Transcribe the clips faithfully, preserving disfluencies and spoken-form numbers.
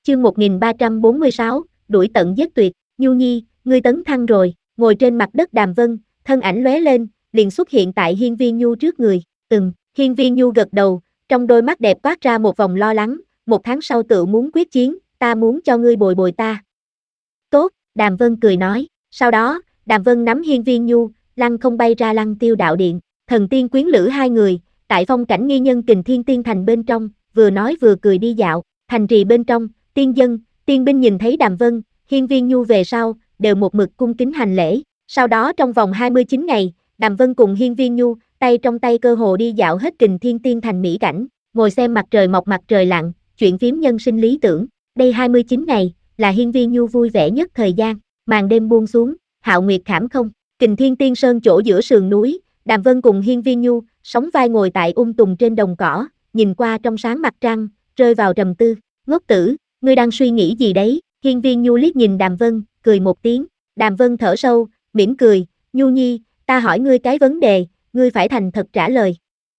chương một nghìn ba trăm bốn mươi sáu, đuổi tận giết tuyệt. Nhu Nhi, ngươi tấn thăng rồi. Ngồi trên mặt đất Đàm Vân, thân ảnh lóe lên, liền xuất hiện tại Hiên Viên Nhu trước người. Ừm, Hiên Viên Nhu gật đầu, trong đôi mắt đẹp toát ra một vòng lo lắng, một tháng sau tự muốn quyết chiến, ta muốn cho ngươi bồi bồi ta. Tốt, Đàm Vân cười nói, sau đó, Đàm Vân nắm Hiên Viên Nhu, lăng không bay ra Lăng Tiêu đạo điện, thần tiên quyến lữ hai người, tại phong cảnh nghi nhân Kình Thiên Tiên Thành bên trong, vừa nói vừa cười đi dạo, thành trì bên trong, tiên dân, tiên binh nhìn thấy Đàm Vân, Hiên Viên Nhu về sau, đều một mực cung kính hành lễ, sau đó trong vòng hai mươi chín ngày, Đàm Vân cùng Hiên Viên Nhu, tay trong tay cơ hồ đi dạo hết Kình Thiên Tiên Thành mỹ cảnh, ngồi xem mặt trời mọc mặt trời lặn, chuyện phím nhân sinh lý tưởng, đây hai mươi chín ngày, là Hiên Viên Nhu vui vẻ nhất thời gian, màn đêm buông xuống, hạo nguyệt khảm không, Kình Thiên Tiên Sơn chỗ giữa sườn núi, Đàm Vân cùng Hiên Viên Nhu, sóng vai ngồi tại ung tùng trên đồng cỏ, nhìn qua trong sáng mặt trăng, rơi vào trầm tư, ngốc tử, ngươi đang suy nghĩ gì đấy, Hiên Viên Nhu liếc nhìn Đàm Vân, cười một tiếng, Đàm Vân thở sâu, mỉm cười, Nhu Nhi, ta hỏi ngươi cái vấn đề, ngươi phải thành thật trả lời.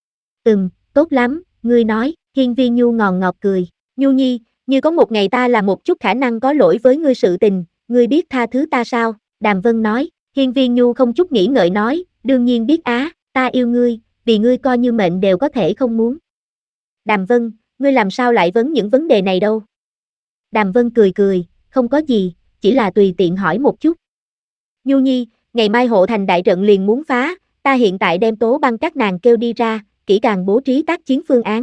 Ừm, tốt lắm, ngươi nói, Hiên Viên Nhu ngòn ngọt cười, Nhu Nhi, như có một ngày ta là một chút khả năng có lỗi với ngươi sự tình, ngươi biết tha thứ ta sao, Đàm Vân nói, Hiên Viên Nhu không chút nghĩ ngợi nói, đương nhiên biết á, ta yêu ngươi, vì ngươi coi như mệnh đều có thể không muốn. Đàm Vân, ngươi làm sao lại vấn những vấn đề này đâu? Đàm Vân cười cười, không có gì, chỉ là tùy tiện hỏi một chút. Nhu Nhi, ngày mai hộ thành đại trận liền muốn phá, ta hiện tại đem Tố Băng các nàng kêu đi ra, kỹ càng bố trí tác chiến phương án.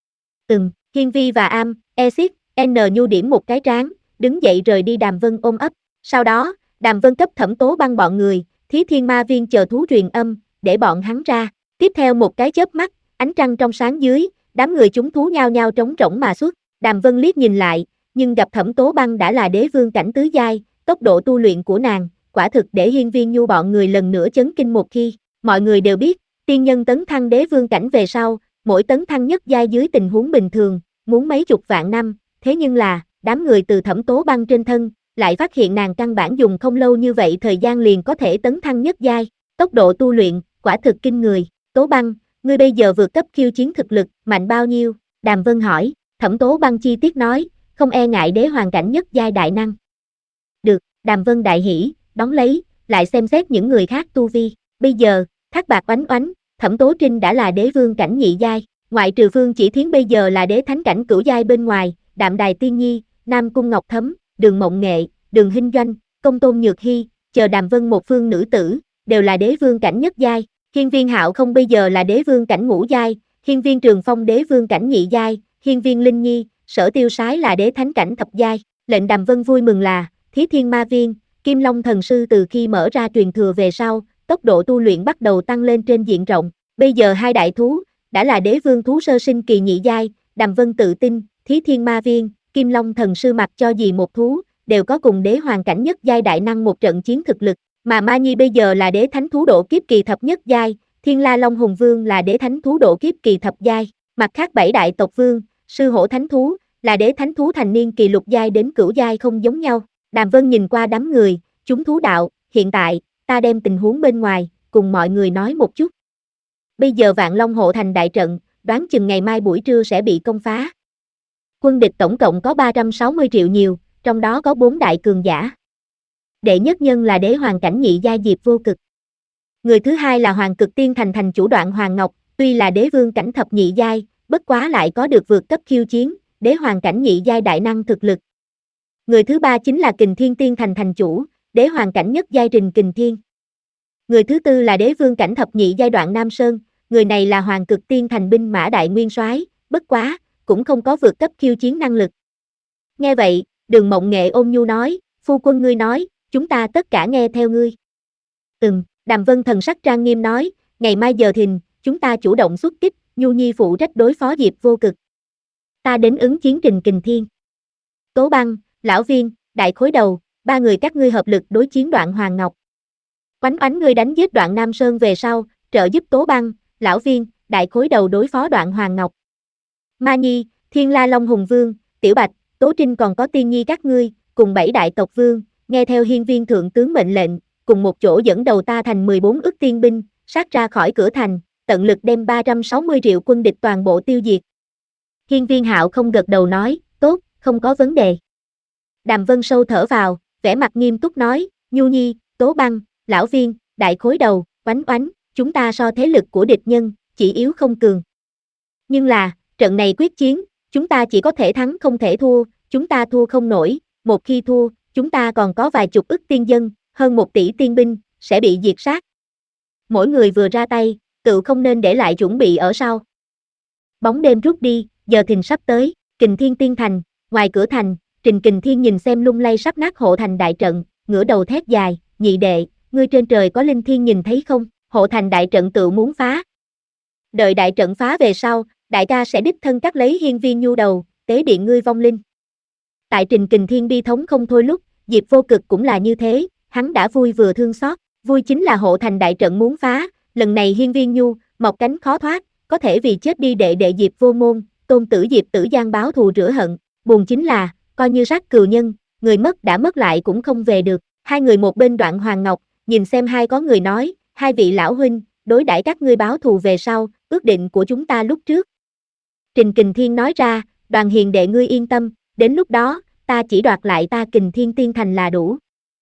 Ừm, Hiên Vi và Am, Exit, N Nhu điểm một cái trán, đứng dậy rời đi. Đàm Vân ôm ấp. Sau đó, Đàm Vân cấp Thẩm Tố Băng bọn người, Thí Thiên Ma Viên chờ thú truyền âm, để bọn hắn ra. Tiếp theo một cái chớp mắt, ánh trăng trong sáng dưới, đám người chúng thú nhao nhao trống rỗng mà xuất. Đàm Vân liếc nhìn lại, nhưng gặp Thẩm Tố Băng đã là đế vương cảnh tứ giai, tốc độ tu luyện của nàng, quả thực để Hiên Viên Nhu bọn người lần nữa chấn kinh một khi. Mọi người đều biết, tiên nhân tấn thăng đế vương cảnh về sau, mỗi tấn thăng nhất giai dưới tình huống bình thường, muốn mấy chục vạn năm, thế nhưng là, đám người từ Thẩm Tố Băng trên thân, lại phát hiện nàng căn bản dùng không lâu như vậy thời gian liền có thể tấn thăng nhất giai, tốc độ tu luyện, quả thực kinh người. Tố Băng, ngươi bây giờ vượt cấp khiêu chiến thực lực, mạnh bao nhiêu? Đàm Vân hỏi, Thẩm Tố Băng chi tiết nói, không e ngại đế hoàng cảnh nhất giai đại năng. Được, Đàm Vân đại hỉ, đón lấy, lại xem xét những người khác tu vi. Bây giờ, Thác Bạc Oánh Oánh, Thẩm Tố Trinh đã là đế vương cảnh nhị giai, ngoại trừ Phương Chỉ Thiến bây giờ là đế thánh cảnh cửu giai bên ngoài, Đạm Đài Tiên Nhi, Nam Cung Ngọc Thấm, Đường Mộng Nghệ, Đường Hinh Doanh, Công Tôn Nhược Hy, chờ Đàm Vân một phương nữ tử, đều là đế vương cảnh nhất giai. Hiên Viên Hạo không bây giờ là đế vương cảnh ngũ giai, Hiên Viên Trường Phong đế vương cảnh nhị giai, Hiên Viên Linh Nhi, Sở Tiêu Sái là đế thánh cảnh thập giai. Lệnh Đàm Vân vui mừng là, Thí Thiên Ma Viên, Kim Long Thần Sư từ khi mở ra truyền thừa về sau, tốc độ tu luyện bắt đầu tăng lên trên diện rộng. Bây giờ hai đại thú, đã là đế vương thú sơ sinh kỳ nhị giai, Đàm Vân tự tin, Thí Thiên Ma Viên, Kim Long Thần Sư mặc cho gì một thú, đều có cùng đế hoàng cảnh nhất giai đại năng một trận chiến thực lực, mà Ma Nhi bây giờ là đế thánh thú độ kiếp kỳ thập nhất giai, Thiên La Long Hùng Vương là đế thánh thú độ kiếp kỳ thập giai, mặt khác bảy đại tộc vương, Sư Hổ Thánh Thú, là đế thánh thú thành niên kỳ lục giai đến cửu giai không giống nhau. Đàm Vân nhìn qua đám người, chúng thú đạo, hiện tại, ta đem tình huống bên ngoài, cùng mọi người nói một chút. Bây giờ Vạn Long hộ thành đại trận, đoán chừng ngày mai buổi trưa sẽ bị công phá. Quân địch tổng cộng có ba trăm sáu mươi triệu nhiều, trong đó có bốn đại cường giả. Đệ nhất nhân là đế hoàng cảnh nhị giai Diệp Vô Cực. Người thứ hai là Hoàng Cực Tiên Thành thành chủ Đoạn Hoàng Ngọc, tuy là đế vương cảnh thập nhị giai, bất quá lại có được vượt cấp khiêu chiến, đế hoàng cảnh nhị giai đại năng thực lực. Người thứ ba chính là Kình Thiên Tiên Thành thành chủ, đế hoàng cảnh nhất giai Trình Kình Thiên. Người thứ tư là đế vương cảnh thập nhị giai Đoạn Nam Sơn, người này là Hoàng Cực Tiên Thành binh mã đại nguyên soái, bất quá, cũng không có vượt cấp khiêu chiến năng lực. Nghe vậy, Đường Mộng Nghệ ôn nhu nói, phu quân ngươi nói, chúng ta tất cả nghe theo ngươi. Ừm, Đàm Vân thần sắc trang nghiêm nói, ngày mai giờ thìn, chúng ta chủ động xuất kích, Nhu Nhi phụ trách đối phó Diệp Vô Cực. Ta đến ứng chiến Trình Kình Thiên. Tố Băng, Lão Viên, Đại Khối Đầu, ba người các ngươi hợp lực đối chiến Đoạn Hoàng Ngọc. Oánh Oánh ngươi đánh giết Đoạn Nam Sơn về sau, trợ giúp Tố Băng, Lão Viên, Đại Khối Đầu đối phó Đoạn Hoàng Ngọc. Ma Nhi, Thiên La Long Hùng Vương, Tiểu Bạch, Tố Trinh còn có Tiên Nhi các ngươi, cùng bảy đại tộc vương, nghe theo Hiên Viên thượng tướng mệnh lệnh, cùng một chỗ dẫn đầu ta thành mười bốn ức tiên binh, sát ra khỏi cửa thành, tận lực đem ba trăm sáu mươi triệu quân địch toàn bộ tiêu diệt. Hiên Viên Hạo không gật đầu nói, tốt, không có vấn đề. Đàm Vân sâu thở vào, vẻ mặt nghiêm túc nói, Nhu Nhi, Tố Băng, Lão Viên, Đại Khối Đầu, Oánh Oánh, chúng ta so thế lực của địch nhân, chỉ yếu không cường. Nhưng là, trận này quyết chiến, chúng ta chỉ có thể thắng không thể thua, chúng ta thua không nổi, một khi thua, chúng ta còn có vài chục ức tiên dân, hơn một tỷ tiên binh, sẽ bị diệt sát. Mỗi người vừa ra tay, tự không nên để lại chuẩn bị ở sau. Bóng đêm rút đi, giờ thìn sắp tới, Kình Thiên Tiên Thành, ngoài cửa thành, Trình Kình Thiên nhìn xem lung lay sắp nát hộ thành đại trận, ngửa đầu thét dài, nhị đệ, ngươi trên trời có linh thiên nhìn thấy không, hộ thành đại trận tự muốn phá. Đợi đại trận phá về sau, đại ca sẽ đích thân cắt lấy hiên viên nhu đầu, tế điện ngươi vong linh. Tại Trình Kình Thiên bi thống không thôi lúc, Diệp Vô Cực cũng là như thế, hắn đã vui vừa thương xót, vui chính là hộ thành đại trận muốn phá, lần này hiên viên nhu, mọc cánh khó thoát, có thể vì chết đi đệ đệ Diệp Vô Môn, tôn tử Diệp Tử Giang báo thù rửa hận, buồn chính là, coi như sát cừu nhân, người mất đã mất lại cũng không về được. Hai người một bên Đoạn Hoàng Ngọc, nhìn xem hai có người nói, hai vị lão huynh, đối đãi các ngươi báo thù về sau, ước định của chúng ta lúc trước. Trình Kình Thiên nói ra, Đoàn hiền đệ ngươi yên tâm, đến lúc đó, ta chỉ đoạt lại ta Kình Thiên Tiên Thành là đủ.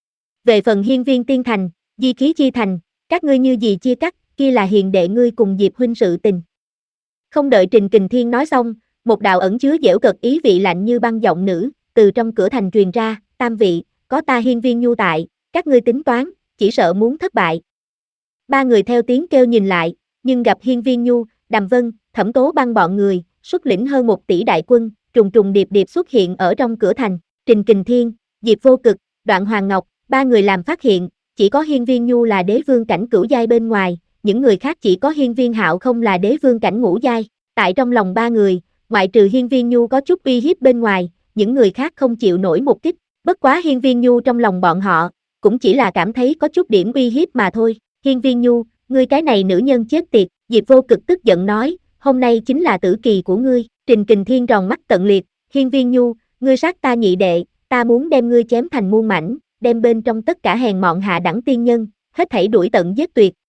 Về phần hiên viên Tiên Thành, di khí chi thành, các ngươi như gì chia cắt, kia là hiền đệ ngươi cùng Diệp huynh sự tình. Không đợi Trình Kình Thiên nói xong, một đạo ẩn chứa giễu cợt ý vị lạnh như băng giọng nữ, từ trong cửa thành truyền ra, tam vị, có ta hiên viên nhu tại, các ngươi tính toán, chỉ sợ muốn thất bại. Ba người theo tiếng kêu nhìn lại, nhưng gặp hiên viên nhu, Đàm Vân, Thẩm Tố Băng bọn người, xuất lĩnh hơn một tỷ đại quân, trùng trùng điệp điệp xuất hiện ở trong cửa thành, Trình Kình Thiên, Diệp Vô Cực, Đoạn Hoàng Ngọc, ba người làm phát hiện, chỉ có hiên viên nhu là đế vương cảnh cửu giai bên ngoài, những người khác chỉ có hiên viên hạo không là đế vương cảnh ngũ giai, tại trong lòng ba người, ngoại trừ hiên viên nhu có chút uy hiếp bên ngoài, những người khác không chịu nổi một kích, bất quá hiên viên nhu trong lòng bọn họ, cũng chỉ là cảm thấy có chút điểm uy hiếp mà thôi, hiên viên nhu, ngươi cái này nữ nhân chết tiệt, Diệp Vô Cực tức giận nói, hôm nay chính là tử kỳ của ngươi, Trình Kình Thiên tròn mắt tận liệt, hiên viên nhu, ngươi sát ta nhị đệ, ta muốn đem ngươi chém thành muôn mảnh, đem bên trong tất cả hèn mọn hạ đẳng tiên nhân, hết thảy đuổi tận giết tuyệt,